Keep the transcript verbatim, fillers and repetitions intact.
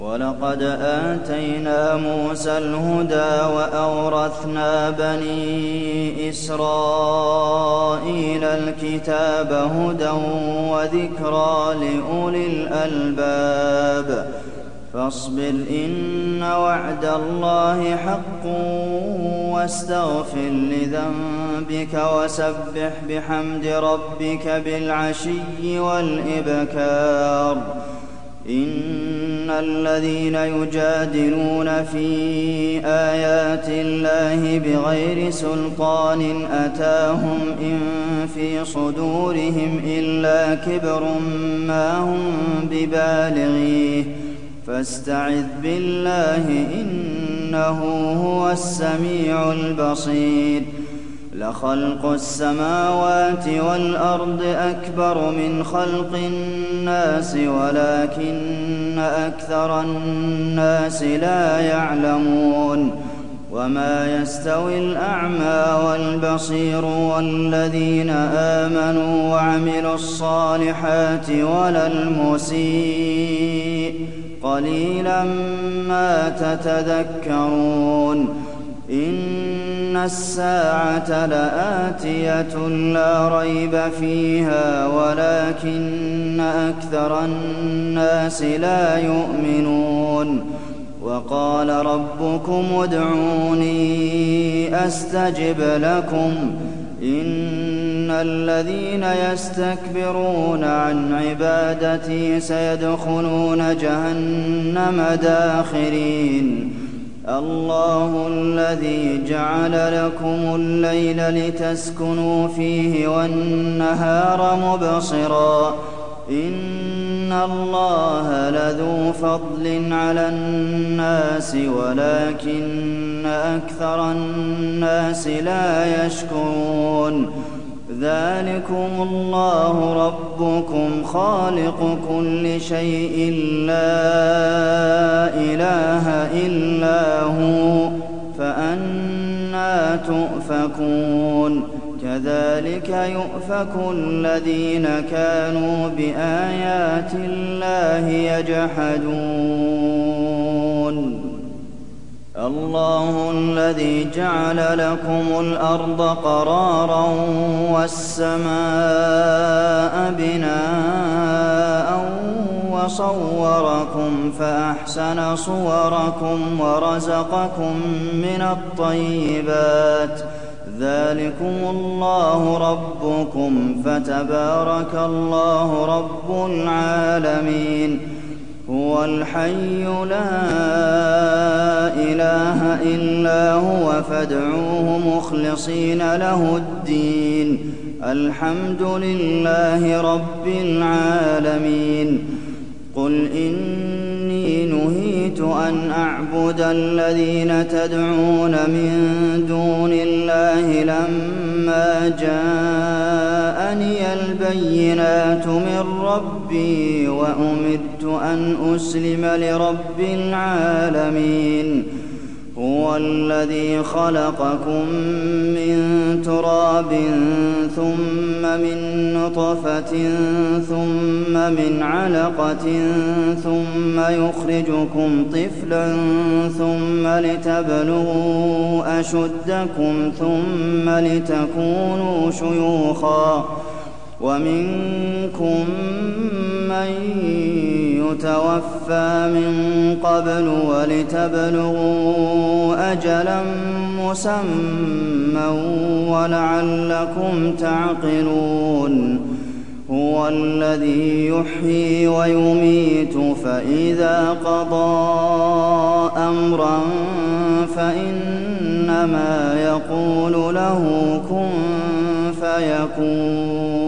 وَلَقَدْ آتَيْنَا مُوسَى الْهُدَىٰ وَأَوْرَثْنَا بَنِي إِسْرَائِيلَ الْكِتَابَ هُدًى وَذِكْرَىٰ لِأُولِي الْأَلْبَابِ فَاصْبِرْ إِنَّ وَعْدَ اللَّهِ حَقٌّ وَاسْتَغْفِرْ لِذَنبِكَ وَسَبِّحْ بِحَمْدِ رَبِّكَ بِالْعَشِيِّ وَالْإِبْكَارِ إِنَّ الَّذِينَ يُجَادِلُونَ فِي آيَاتِ اللَّهِ بِغَيْرِ سُلْطَانٍ أَتَاهُمْ إِن فِي صُدُورِهِمْ إِلَّا كِبْرٌ مَّا هُم بِبَالِغِيهِ فَاسْتَعِذْ بِاللَّهِ ۖ إِنَّهُ هُوَ السَّمِيعُ الْبَصِيرُ لَخَلْقُ السَّمَاوَاتِ وَالْأَرْضِ أَكْبَرُ مِنْ خَلْقِ النَّاسِ وَلَٰكِنَّ أَكْثَرَ النَّاسِ لَا يَعْلَمُونَ وَمَا يَسْتَوِي الْأَعْمَىٰ وَالْبَصِيرُ وَالَّذِينَ آمَنُوا وَعَمِلُوا الصَّالِحَاتِ وَلَا الْمُسِيءُ ۚ قَلِيلًا مَّا تَتَذَكَّرُونَ إِنَّ السَّاعَةَ لَآتِيَةٌ لَّا رَيْبَ فِيهَا وَلَٰكِنَّ أَكْثَرَ النَّاسِ لَا يُؤْمِنُونَ وَقَالَ رَبُّكُمُ ادْعُونِي أَسْتَجِبْ لَكُمْ إِنَّ الَّذِينَ يَسْتَكْبِرُونَ عَنْ عِبَادَتِي سَيَدْخُلُونَ جَهَنَّمَ دَاخِرِينَ اللَّهُ الَّذِي جَعَلَ لَكُمُ اللَّيْلَ لِتَسْكُنُوا فِيهِ وَالنَّهَارَ مُبْصِرًا ۚ إِنَّ اللَّهَ لَذُو فَضْلٍ عَلَى النَّاسِ وَلَٰكِنَّ أَكْثَرَ النَّاسِ لَا يَشْكُرُونَ ذَٰلِكُمُ اللَّهُ رَبُّكُمْ خَالِقُ كُلِّ شَيْءٍ لَّا إِلَٰهَ إِلَّا هُوَ فَأَنَّىٰ تُؤْفَكُونَ كَذَٰلِكَ يُؤْفَكُ الَّذِينَ كَانُوا بِآيَاتِ اللَّهِ يَجْحَدُونَ اللَّهُ الَّذِي جَعَلَ لَكُمُ الْأَرْضَ قَرَارًا وَالسَّمَاءَ بِنَاءً وَصَوَّرَكُمْ فَأَحْسَنَ صُوَرَكُمْ وَرَزَقَكُم مِّنَ الطَّيِّبَاتِ ۚ ذَٰلِكُمُ اللَّهُ رَبُّكُمْ فَتَبَارَكَ اللَّهُ رَبُّ الْعَالَمِينَ هُوَ الْحَيُّ لَا إِلَٰهَ إِلَّا هُوَ فَادْعُوهُ مُخْلِصِينَ لَهُ الدِّينَ الْحَمْدُ لِلَّهِ رَبِّ الْعَالَمِينَ قُلْ إِنِّي نُهِيتُ أَنْ أَعْبُدَ الَّذِينَ تَدْعُونَ مِن دُونِ اللَّهِ لَمَّا جَاءَنِيَ الْبَيِّنَاتُ مِن رَّبِّي وَأُمِرْتُ أَنْ أُسْلِمَ لِرَبِّ الْعَالَمِينَ هُوَ الَّذِي خَلَقَكُم مِّن تُرَابٍ ثُمَّ مِن نُّطْفَةٍ ثُمَّ مِنْ عَلَقَةٍ ثُمَّ يُخْرِجُكُمْ طِفْلًا ثُمَّ لِتَبْلُغُوا أَشُدَّكُمْ ثُمَّ لِتَكُونُوا شُيُوخًا ۚ وَمِنكُم مَّن يُتَوَفَّىٰ مِن قَبْلُ وَلِتَبْلُغُوا أَجَلًا مُّسَمًّى وَلَعَلَّكُمْ تَعْقِلُونَ هُوَ الَّذِي يُحْيِي وَيُمِيتُ فَإِذَا قَضَىٰ أَمْرًا فَإِنَّمَا يَقُولُ لَهُ كُن فَيَكُونُ